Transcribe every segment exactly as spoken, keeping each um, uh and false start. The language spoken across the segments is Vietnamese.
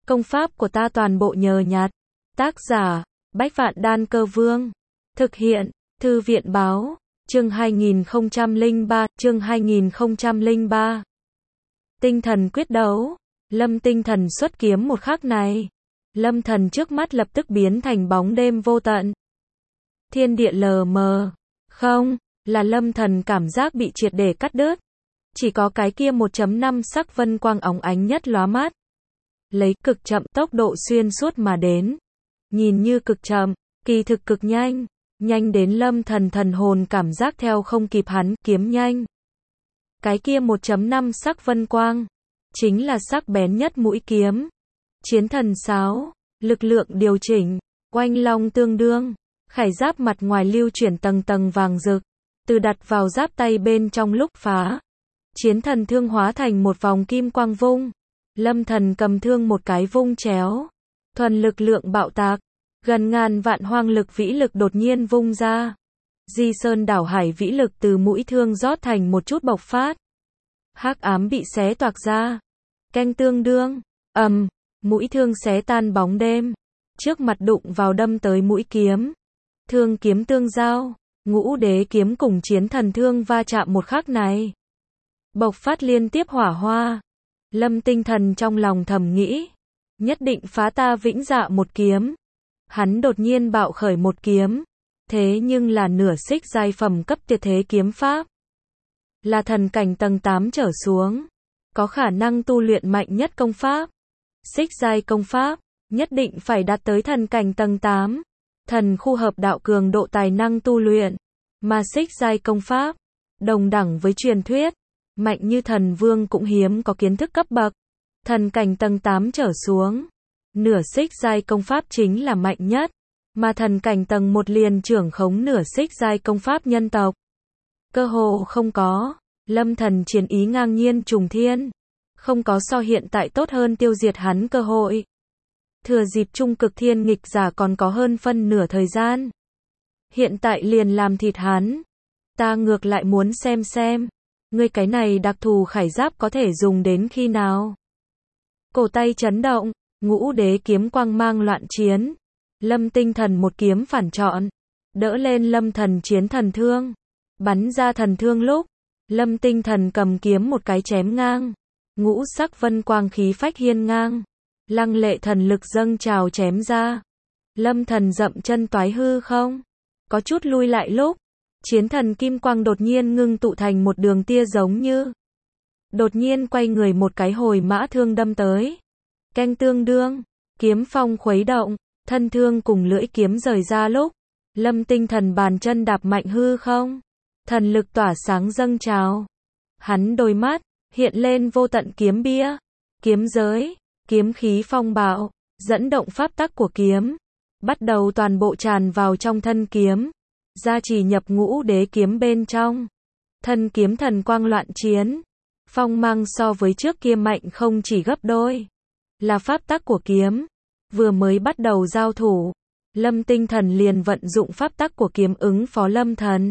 Công pháp của ta toàn bộ nhờ nhặt. Tác giả, Bách Vạn Đan Cơ Vương. Thực hiện, Thư viện Báo. Chương hai nghìn không trăm lẻ ba, chương hai nghìn không trăm lẻ ba. Tinh thần quyết đấu. Lâm tinh thần xuất kiếm một khắc này. Lâm thần trước mắt lập tức biến thành bóng đêm vô tận. Thiên địa lờ mờ. Không, là lâm thần cảm giác bị triệt để cắt đứt. Chỉ có cái kia một chấm năm sắc vân quang óng ánh nhất lóa mắt. Lấy cực chậm tốc độ xuyên suốt mà đến. Nhìn như cực chậm, kỳ thực cực nhanh. Nhanh đến lâm thần thần hồn cảm giác theo không kịp hắn kiếm nhanh. Cái kia một chấm năm sắc vân quang. Chính là sắc bén nhất mũi kiếm. Chiến thần sáo. Lực lượng điều chỉnh. Oanh long tương đương. Khải giáp mặt ngoài lưu chuyển tầng tầng vàng rực. Từ đặt vào giáp tay bên trong lúc phá. Chiến thần thương hóa thành một vòng kim quang vung. Lâm thần cầm thương một cái vung chéo. Thuần lực lượng bạo tạc. Gần ngàn vạn hoang lực vĩ lực đột nhiên vung ra. Di sơn đảo hải vĩ lực từ mũi thương rót thành một chút bộc phát. Hắc ám bị xé toạc ra. Canh tương đương. Ầm. Um, mũi thương xé tan bóng đêm. Trước mặt đụng vào đâm tới mũi kiếm. Thương kiếm tương giao. Ngũ đế kiếm cùng chiến thần thương va chạm một khắc này. Bộc phát liên tiếp hỏa hoa. Lâm tinh thần trong lòng thầm nghĩ. Nhất định phá ta vĩnh dạ một kiếm. Hắn đột nhiên bạo khởi một kiếm. Thế nhưng là nửa xích giai phẩm cấp tuyệt thế kiếm pháp. Là thần cảnh tầng tám trở xuống. Có khả năng tu luyện mạnh nhất công pháp. Xích giai công pháp. Nhất định phải đạt tới thần cảnh tầng tám. Thần khu hợp đạo cường độ tài năng tu luyện. Mà xích giai công pháp. Đồng đẳng với truyền thuyết. Mạnh như thần vương cũng hiếm có kiến thức cấp bậc. Thần cảnh tầng tám trở xuống. Nửa xích giai công pháp chính là mạnh nhất. Mà thần cảnh tầng một liền trưởng khống nửa xích giai công pháp nhân tộc. Cơ hồ không có. Lâm thần chiến ý ngang nhiên trùng thiên. Không có so hiện tại tốt hơn tiêu diệt hắn cơ hội. Thừa dịp trung cực thiên nghịch giả còn có hơn phân nửa thời gian. Hiện tại liền làm thịt hắn. Ta ngược lại muốn xem xem. Ngươi cái này đặc thù khải giáp có thể dùng đến khi nào? Cổ tay chấn động. Ngũ đế kiếm quang mang loạn chiến. Lâm tinh thần một kiếm phản trọn. Đỡ lên lâm thần chiến thần thương. Bắn ra thần thương lúc. Lâm tinh thần cầm kiếm một cái chém ngang. Ngũ sắc vân quang khí phách hiên ngang. Lăng lệ thần lực dâng trào chém ra. Lâm thần dậm chân toái hư không. Có chút lui lại lúc. Chiến thần kim quang đột nhiên ngưng tụ thành một đường tia giống như. Đột nhiên quay người một cái hồi mã thương đâm tới. Canh tương đương. Kiếm phong khuấy động. Thân thương cùng lưỡi kiếm rời ra lúc. Lâm tinh thần bàn chân đạp mạnh hư không. Thần lực tỏa sáng dâng trào. Hắn đôi mắt. Hiện lên vô tận kiếm bia. Kiếm giới. Kiếm khí phong bạo. Dẫn động pháp tắc của kiếm. Bắt đầu toàn bộ tràn vào trong thân kiếm. Gia trì nhập ngũ đế kiếm bên trong. Thân kiếm thần quang loạn chiến. Phong mang so với trước kia mạnh không chỉ gấp đôi. Là pháp tắc của kiếm. Vừa mới bắt đầu giao thủ. Lâm tinh thần liền vận dụng pháp tắc của kiếm ứng phó lâm thần.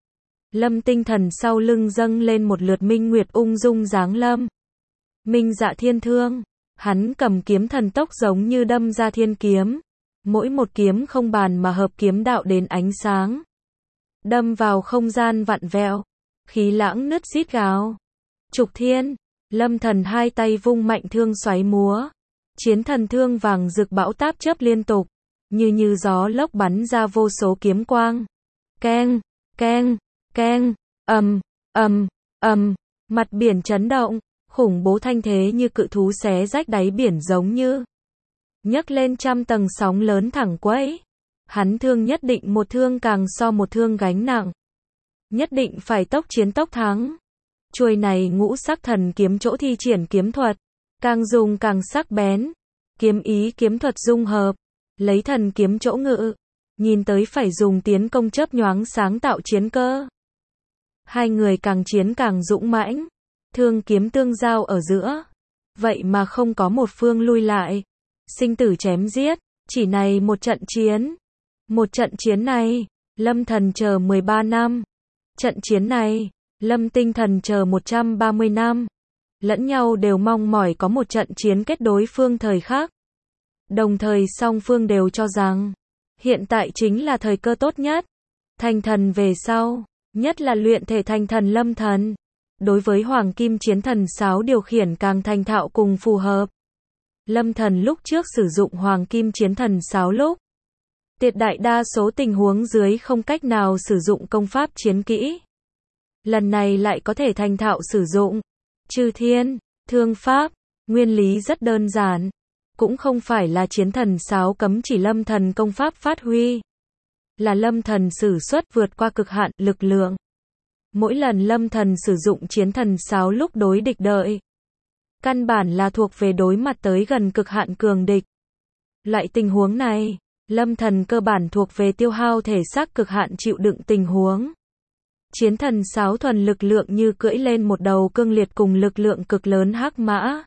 Lâm tinh thần sau lưng dâng lên một lượt minh nguyệt ung dung giáng lâm. Minh dạ thiên thương. Hắn cầm kiếm thần tốc giống như đâm ra thiên kiếm. Mỗi một kiếm không bàn mà hợp kiếm đạo đến ánh sáng. Đâm vào không gian vặn vẹo. Khí lãng nứt rít gào. Trục thiên. Lâm thần hai tay vung mạnh thương xoáy múa. Chiến thần thương vàng rực bão táp chớp liên tục. Như như gió lốc bắn ra vô số kiếm quang. Keng, keng, keng, ầm, ầm, ầm. Mặt biển chấn động. Khủng bố thanh thế như cự thú xé rách đáy biển giống như. Nhấc lên trăm tầng sóng lớn thẳng quẫy. Hắn thương nhất định một thương càng so một thương gánh nặng. Nhất định phải tốc chiến tốc thắng. Chuôi này ngũ sắc thần kiếm chỗ thi triển kiếm thuật. Càng dùng càng sắc bén. Kiếm ý kiếm thuật dung hợp. Lấy thần kiếm chỗ ngự. Nhìn tới phải dùng tiến công chớp nhoáng sáng tạo chiến cơ. Hai người càng chiến càng dũng mãnh. Thương kiếm tương giao ở giữa. Vậy mà không có một phương lui lại. Sinh tử chém giết. Chỉ này một trận chiến. Một trận chiến này. Lâm thần chờ mười ba năm. Trận chiến này. Lâm tinh thần chờ một trăm ba mươi năm. Lẫn nhau đều mong mỏi có một trận chiến kết đối phương thời khắc. Đồng thời song phương đều cho rằng, hiện tại chính là thời cơ tốt nhất. Thành thần về sau, nhất là luyện thể thành thần lâm thần. Đối với Hoàng Kim Chiến Thần Sáo điều khiển càng thành thạo cùng phù hợp. Lâm thần lúc trước sử dụng Hoàng Kim Chiến Thần Sáo lúc, tuyệt đại đa số tình huống dưới không cách nào sử dụng công pháp chiến kỹ. Lần này lại có thể thành thạo sử dụng. Chư thiên, thương pháp, nguyên lý rất đơn giản. Cũng không phải là chiến thần sáo cấm chỉ lâm thần công pháp phát huy. Là lâm thần sử xuất vượt qua cực hạn lực lượng. Mỗi lần lâm thần sử dụng chiến thần sáo lúc đối địch đợi. Căn bản là thuộc về đối mặt tới gần cực hạn cường địch. Loại tình huống này, lâm thần cơ bản thuộc về tiêu hao thể xác cực hạn chịu đựng tình huống. Chiến thần sáo thuần lực lượng như cưỡi lên một đầu cương liệt cùng lực lượng cực lớn hắc mã.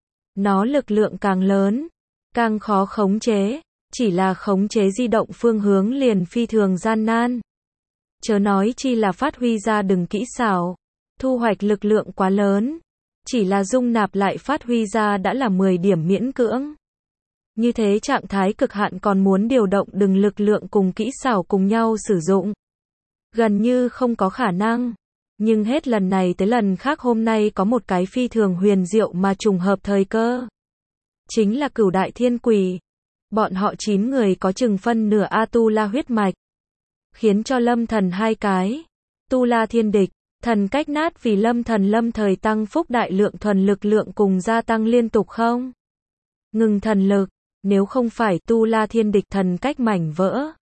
Nó lực lượng càng lớn, càng khó khống chế, chỉ là khống chế di động phương hướng liền phi thường gian nan. Chớ nói chi là phát huy ra đừng kỹ xảo, thu hoạch lực lượng quá lớn, chỉ là dung nạp lại phát huy ra đã là mười điểm miễn cưỡng. Như thế trạng thái cực hạn còn muốn điều động đừng lực lượng cùng kỹ xảo cùng nhau sử dụng. Gần như không có khả năng. Nhưng hết lần này tới lần khác hôm nay có một cái phi thường huyền diệu mà trùng hợp thời cơ. Chính là Cửu Đại Thiên Quỷ. Bọn họ chín người có chừng phân nửa A-tu-la huyết mạch. Khiến cho lâm thần hai cái. Tu-la thiên địch, thần cách nát vì lâm thần lâm thời tăng phúc đại lượng thuần lực lượng cùng gia tăng liên tục không? Ngừng thần lực, nếu không phải tu-la thiên địch thần cách mảnh vỡ.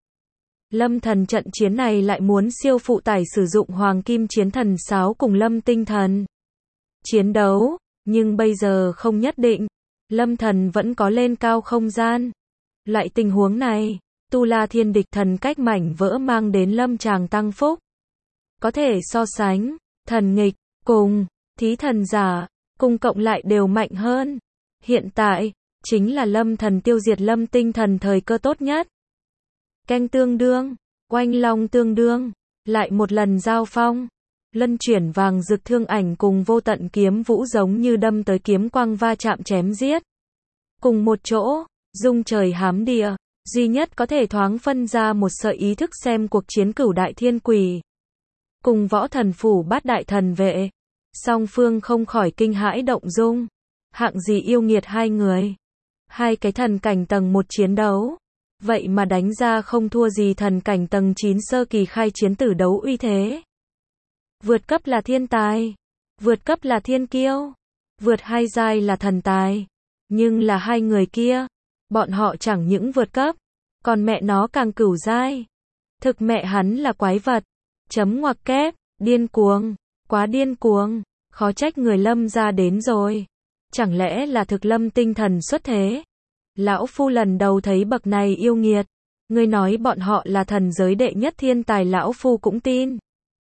Lâm thần trận chiến này lại muốn siêu phụ tải sử dụng Hoàng Kim Chiến Thần Sáo cùng lâm tinh thần. Chiến đấu, nhưng bây giờ không nhất định. Lâm thần vẫn có lên cao không gian. Loại tình huống này, tu-la thiên địch thần cách mảnh vỡ mang đến lâm tràng tăng phúc. Có thể so sánh, thần nghịch, cùng, thí thần giả, cùng cộng lại đều mạnh hơn. Hiện tại, chính là lâm thần tiêu diệt lâm tinh thần thời cơ tốt nhất. Canh tương đương, oanh long tương đương, lại một lần giao phong. Lân chuyển vàng rực thương ảnh cùng vô tận kiếm vũ giống như đâm tới kiếm quang va chạm chém giết. Cùng một chỗ, dung trời hám địa, duy nhất có thể thoáng phân ra một sợi ý thức xem cuộc chiến Cửu Đại Thiên Quỷ. Cùng võ thần phủ bát đại thần vệ. Song phương không khỏi kinh hãi động dung. Hạng gì yêu nghiệt hai người. Hai cái thần cảnh tầng một chiến đấu. Vậy mà đánh ra không thua gì thần cảnh tầng chín sơ kỳ khai chiến tử đấu uy thế. Vượt cấp là thiên tài. Vượt cấp là thiên kiêu. Vượt hai giai là thần tài. Nhưng là hai người kia. Bọn họ chẳng những vượt cấp. Còn mẹ nó càng cửu giai. Thực mẹ hắn là quái vật. Chấm ngoặc kép. Điên cuồng. Quá điên cuồng. Khó trách người lâm ra đến rồi. Chẳng lẽ là thực lâm tinh thần xuất thế. Lão phu lần đầu thấy bậc này yêu nghiệt. Ngươi nói bọn họ là thần giới đệ nhất thiên tài lão phu cũng tin.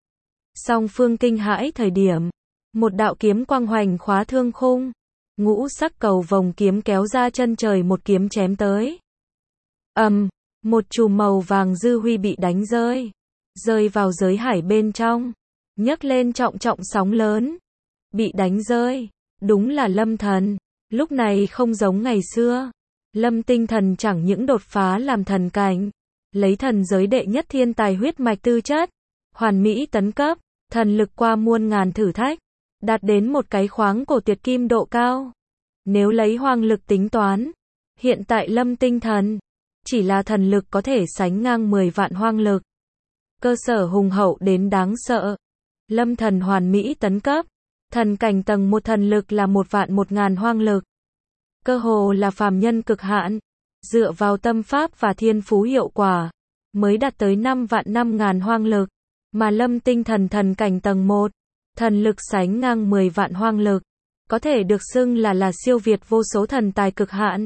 Song phương kinh hãi thời điểm. Một đạo kiếm quang hoành khóa thương khung. Ngũ sắc cầu vòng kiếm kéo ra chân trời một kiếm chém tới. Ầm, um, một chùm màu vàng dư huy bị đánh rơi. Rơi vào giới hải bên trong. Nhấc lên trọng trọng sóng lớn. Bị đánh rơi. Đúng là lâm thần. Lúc này không giống ngày xưa. Lâm tinh thần chẳng những đột phá làm thần cảnh. Lấy thần giới đệ nhất thiên tài huyết mạch tư chất. Hoàn mỹ tấn cấp. Thần lực qua muôn ngàn thử thách. Đạt đến một cái khoáng cổ tuyệt kim độ cao. Nếu lấy hoang lực tính toán. Hiện tại lâm tinh thần. Chỉ là thần lực có thể sánh ngang mười vạn hoang lực. Cơ sở hùng hậu đến đáng sợ. Lâm thần hoàn mỹ tấn cấp. Thần cảnh tầng một thần lực là một vạn một ngàn hoang lực. Cơ hồ là phàm nhân cực hạn. Dựa vào tâm pháp và thiên phú hiệu quả. Mới đạt tới năm vạn năm ngàn hoang lực. Mà lâm tinh thần thần cảnh tầng một. Thần lực sánh ngang mười vạn hoang lực. Có thể được xưng là là siêu việt vô số thần tài cực hạn.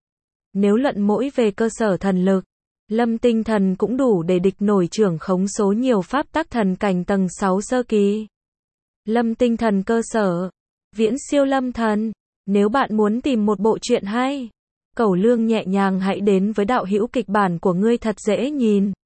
Nếu luận mỗi về cơ sở thần lực. Lâm tinh thần cũng đủ để địch nổi trưởng khống số nhiều pháp tắc thần cảnh tầng sáu sơ kỳ. Lâm tinh thần cơ sở. Viễn siêu lâm thần. Nếu bạn muốn tìm một bộ truyện hay. Cẩu lương nhẹ nhàng hãy đến với đạo hữu kịch bản của ngươi thật dễ nhìn.